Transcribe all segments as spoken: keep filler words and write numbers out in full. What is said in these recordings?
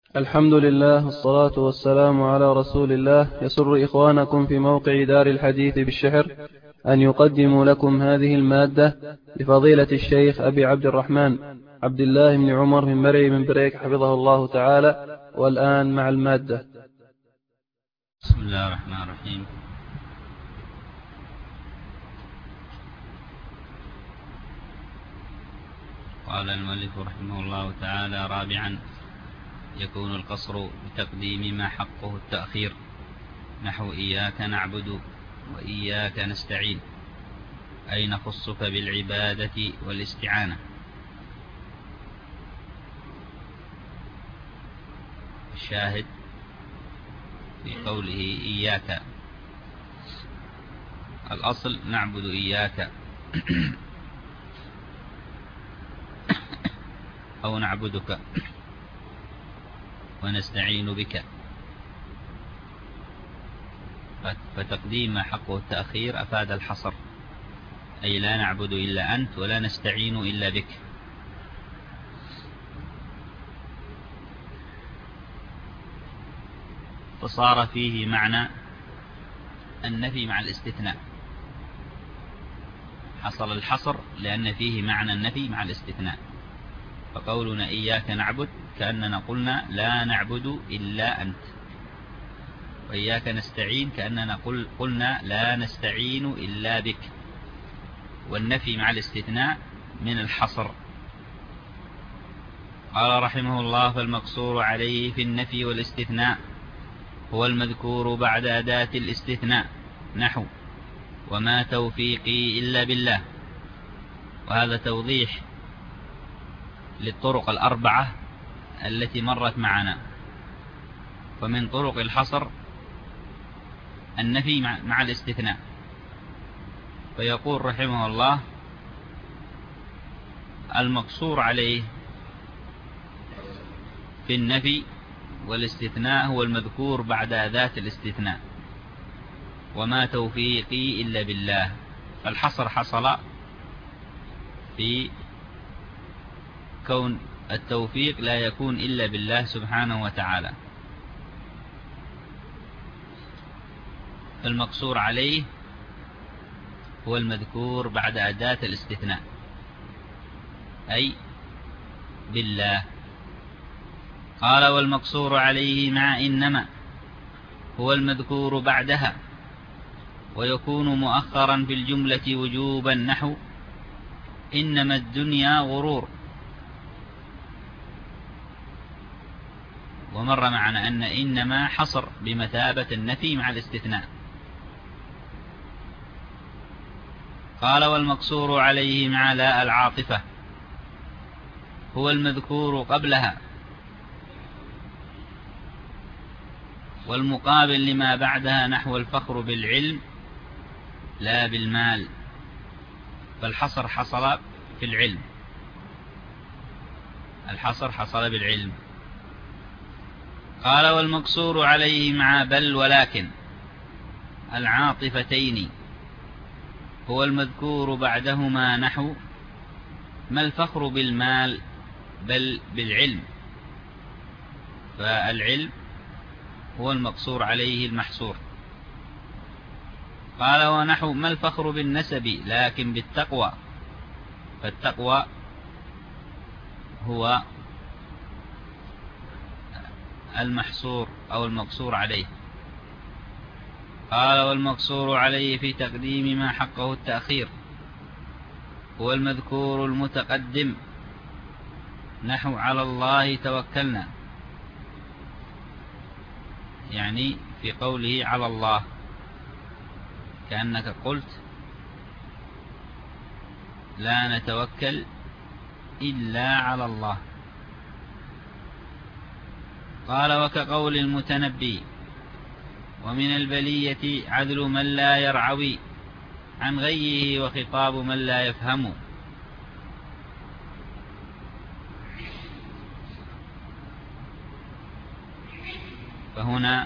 الحمد لله والصلاة والسلام على رسول الله. يسر إخوانكم في موقع دار الحديث بالشحر أن يقدموا لكم هذه المادة لفضيلة الشيخ أبي عبد الرحمن عبد الله بن عمر من مرعي من بريك حفظه الله تعالى. والآن مع المادة. بسم الله الرحمن الرحيم. قال المؤلف رحمه الله تعالى: رابعا، يكون القصر بتقديم ما حقه التأخير، نحو إياك نعبد وإياك نستعين، أي نخصك بالعبادة والاستعانة. الشاهد في قوله إياك، الأصل نعبد إياك أو نعبدك ونستعين بك، فتقديم ما حقه التأخير أفاد الحصر، أي لا نعبد إلا أنت ولا نستعين إلا بك. فصار فيه معنى النفي مع الاستثناء، حصل الحصر لأن فيه معنى النفي مع الاستثناء. فقولنا إياك نعبد كأننا قلنا لا نعبد إلا أنت، وإياك نستعين كأننا قل قلنا لا نستعين إلا بك. والنفي مع الاستثناء من الحصر. قال رحمه الله: فالمقصور عليه في النفي والاستثناء هو المذكور بعد أداة الاستثناء، نحو وما توفيقي إلا بالله. وهذا توضيح للطرق الأربعة التي مرت معنا. ومن طرق الحصر النفي مع الاستثناء. فيقول رحمه الله: المقصور عليه في النفي والاستثناء هو المذكور بعد أداة الاستثناء، وما توفيقي إلا بالله. فالحصر حصل في كون التوفيق لا يكون إلا بالله سبحانه وتعالى. فالمقصور عليه هو المذكور بعد أداة الاستثناء، أي بالله. قال: والمقصور عليه مع إنما هو المذكور بعدها، ويكون مؤخرا في الجملة وجوبا، نحو إنما الدنيا غرور. ومر معنا أن إنما حصر بمثابة النفي مع الاستثناء. قال: والمقصور عليه مع لا العاطفة هو المذكور قبلها، والمقابل لما بعدها، نحو الفخر بالعلم لا بالمال. فالحصر حصل في العلم، الحصر حصل بالعلم. قال: والمقصور عليه مع بل ولكن العاطفتين هو المذكور بعدهما، نحو ما الفخر بالمال بل بالعلم. فالعلم هو المقصور عليه المحصور. قال: ونحو ما الفخر بالنسب لكن بالتقوى. فالتقوى هو المحصور أو المقصور عليه. قال: والمقصور عليه في تقديم ما حقه التأخير هو المذكور المتقدم، نحو على الله توكلنا، يعني في قوله على الله كأنك قلت لا نتوكل إلا على الله. قال: وكقول المتنبي: ومن البلية عدل من لا يرعوي عن غيه، وخطاب من لا يفهم. فهنا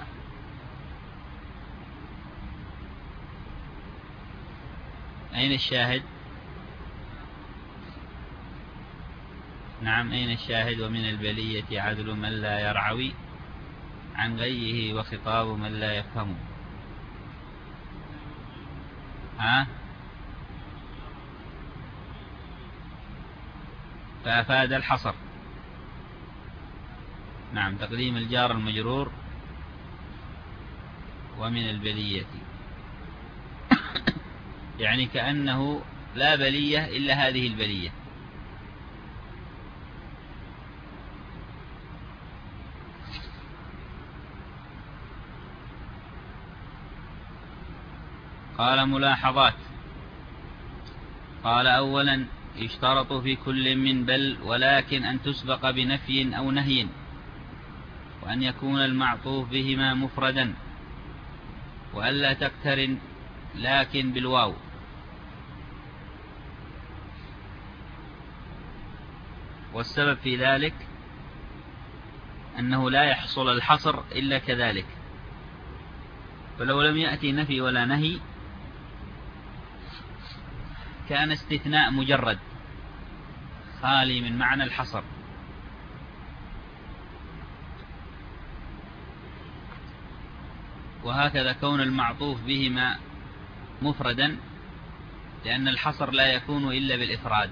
أين الشاهد؟ نعم. أين الشاهد؟ ومن البلية عدل من لا يرعوي عن غيه وخطاب من لا يفهم. ها؟ فأفاد الحصر. نعم. تقديم الجار المجرور ومن البلية، يعني كأنه لا بلية إلا هذه البلية. قال ملاحظات. قال أولا يشترط في كل من بل ولكن أن تسبق بنفي أو نهي، وأن يكون المعطوف بهما مفردا، وألا تقترن لكن بالواو. والسبب في ذلك أنه لا يحصل الحصر إلا كذلك، فلو لم يأتي نفي ولا نهي كان استثناء مجرد خالي من معنى الحصر. وهكذا كون المعطوف بهما مفردا، لأن الحصر لا يكون إلا بالإفراد.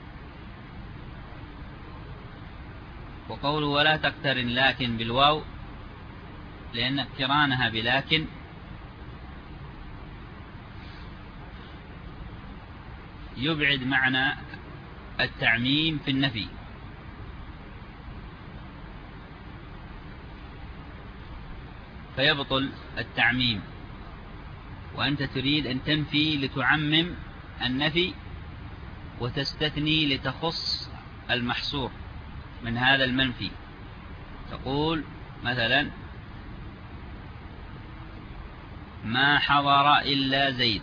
وقوله ولا تقترن لكن بالواو، لأن اقترانها بلكن يبعد معنى التعميم في النفي، فيبطل التعميم. وأنت تريد أن تنفي لتعمم النفي، وتستثني لتخص المحصور من هذا المنفي. تقول مثلا ما حضر إلا زيد،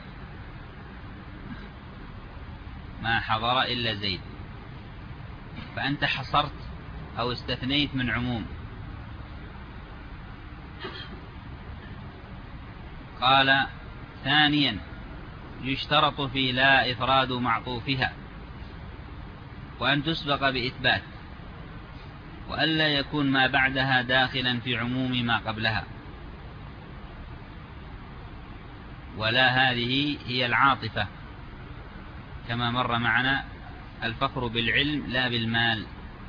ما حضر إلا زيد، فأنت حصرت أو استثنيت من عموم. قال ثانيا يشترط في لا إفراد معطوفها، وأن تسبق بإثبات، وألا يكون ما بعدها داخلا في عموم ما قبلها. ولا هذه هي العاطفة كما مر معنا، الفخر بالعلم لا بالمال.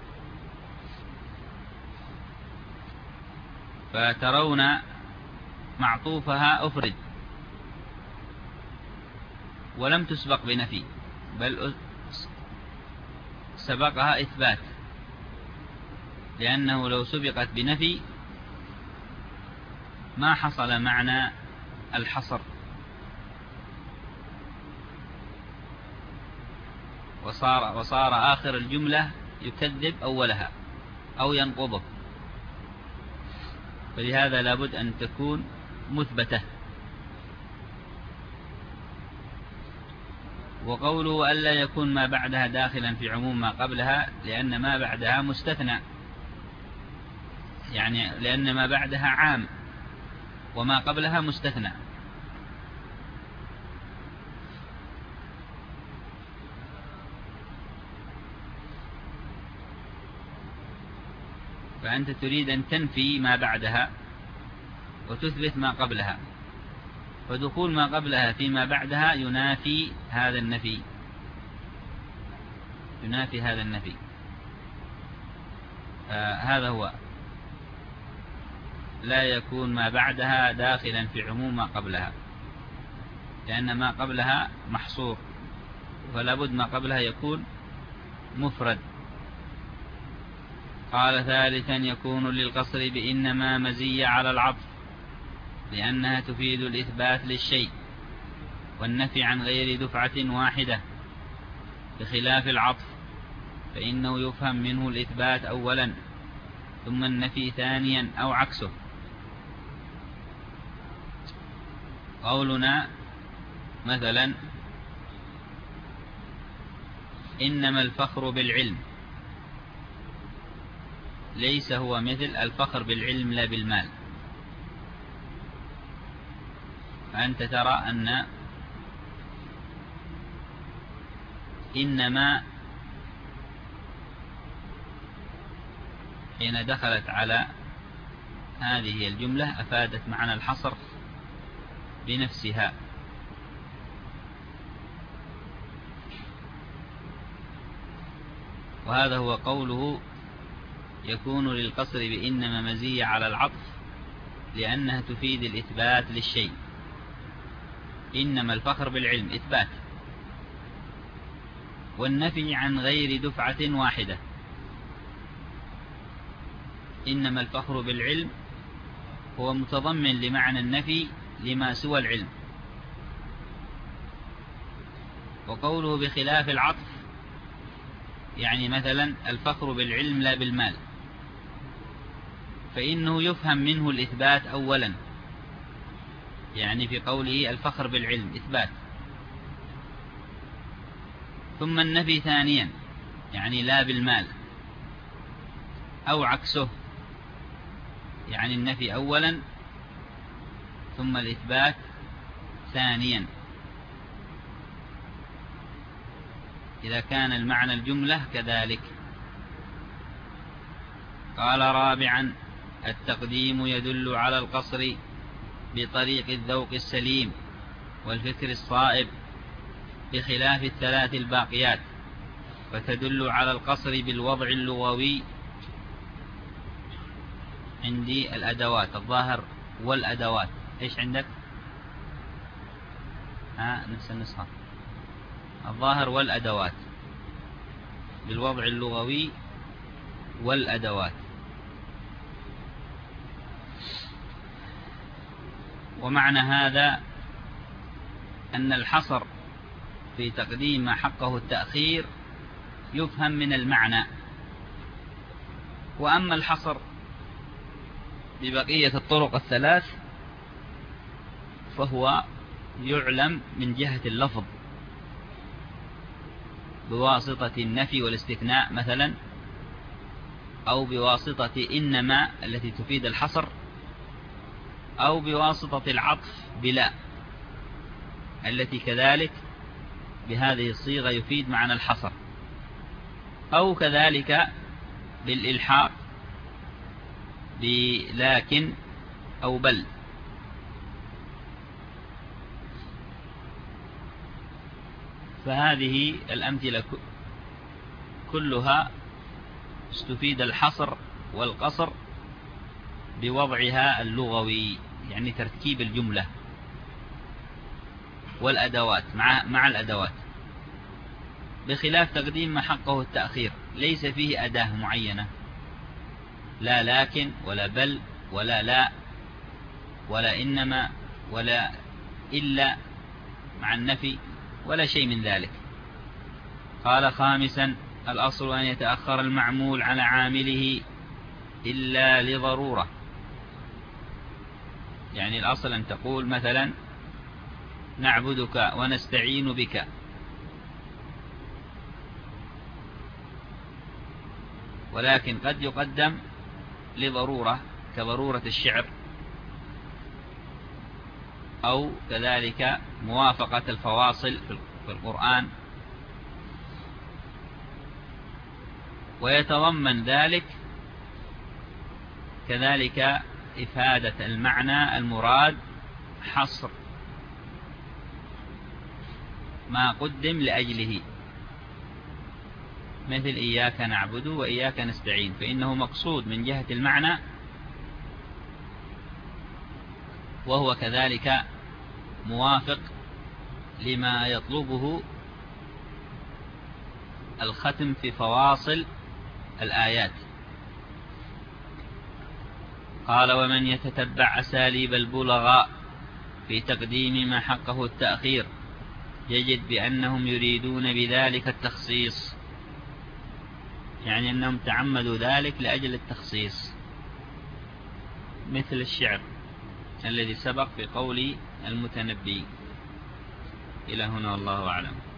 فترون معطوفها أفرد ولم تسبق بنفي، بل سبقها إثبات، لأنه لو سبقت بنفي ما حصل معنى الحصر، وصار, وصار آخر الجملة يكذب أولها أو ينقضه. فلهذا لابد أن تكون مثبتة. وقوله ألا يكون ما بعدها داخلا في عموم ما قبلها، لأن ما بعدها مستثنى، يعني لأن ما بعدها عام وما قبلها مستثنى. فأنت تريد أن تنفي ما بعدها وتثبت ما قبلها، فدخول ما قبلها فيما بعدها ينافي هذا النفي، ينافي هذا النفي. آه هذا هو لا يكون ما بعدها داخلا في عموم ما قبلها، لأن ما قبلها محصور، فلا بد ما قبلها يكون مفرد. قال ثالثا يكون للقصر بإنما مزية على العطف، لأنها تفيد الإثبات للشيء والنفي عن غير دفعة واحدة، بخلاف العطف فإنه يفهم منه الإثبات أولا ثم النفي ثانيا أو عكسه. قولنا مثلا إنما الفخر بالعلم ليس هو مثل الفخر بالعلم لا بالمال. فأنت ترى أن إنما حين دخلت على هذه الجملة أفادت معنى الحصر بنفسها. وهذا هو قوله يكون للقصر بإنما مزية على العطف لأنها تفيد الإثبات للشيء. إنما الفخر بالعلم إثبات، والنفي عن غير دفعة واحدة. إنما الفخر بالعلم هو متضمن لمعنى النفي لما سوى العلم. وقوله بخلاف العطف يعني مثلا الفخر بالعلم لا بالمال، فإنه يفهم منه الإثبات أولا، يعني في قوله الفخر بالعلم إثبات، ثم النفي ثانيا يعني لا بالمال، أو عكسه يعني النفي أولا ثم الإثبات ثانيا إذا كان المعنى الجملة كذلك. قال رابعا التقديم يدل على القصر بطريق الذوق السليم والفكر الصائب بخلاف الثلاث الباقيات، فتدل على القصر بالوضع اللغوي. عندي الأدوات الظاهر والأدوات، إيش عندك؟ ها نفس النسخة، الظاهر والأدوات بالوضع اللغوي والأدوات. ومعنى هذا أن الحصر في تقديم ما حقه التأخير يفهم من المعنى. وأما الحصر ببقية الطرق الثلاث فهو يعلم من جهة اللفظ بواسطة النفي والاستثناء مثلا، أو بواسطة إنما التي تفيد الحصر، أو بواسطة العطف بلا التي كذلك بهذه الصيغة يفيد معنى الحصر، أو كذلك بالإلحاق بلكن أو بل. فهذه الأمثلة كلها استفيد الحصر والقصر بوضعها اللغوي، يعني ترتيب الجملة والأدوات مع مع الأدوات، بخلاف تقديم ما حقه التأخير ليس فيه أداة معينة، لا لكن ولا بل ولا لا ولا إنما ولا إلا مع النفي ولا شيء من ذلك. قال خامسا الأصل أن يتأخر المعمول على عامله إلا لضرورة، يعني الأصل أن تقول مثلا نعبدك ونستعين بك، ولكن قد يقدم لضرورة كضرورة الشعر، أو كذلك موافقة الفواصل في القرآن، ويتضمن ذلك كذلك إفادة المعنى المراد حصر ما قدم لأجله، مثل إياك نعبد وإياك نستعين، فإنه مقصود من جهة المعنى، وهو كذلك موافق لما يطلبه الختم في فواصل الآيات. قال ومن يتتبع أساليب البلغاء في تقديم ما حقه التأخير يجد بأنهم يريدون بذلك التخصيص، يعني أنهم تعمدوا ذلك لأجل التخصيص، مثل الشعر الذي سبق في قول المتنبي. إلى هنا والله أعلم.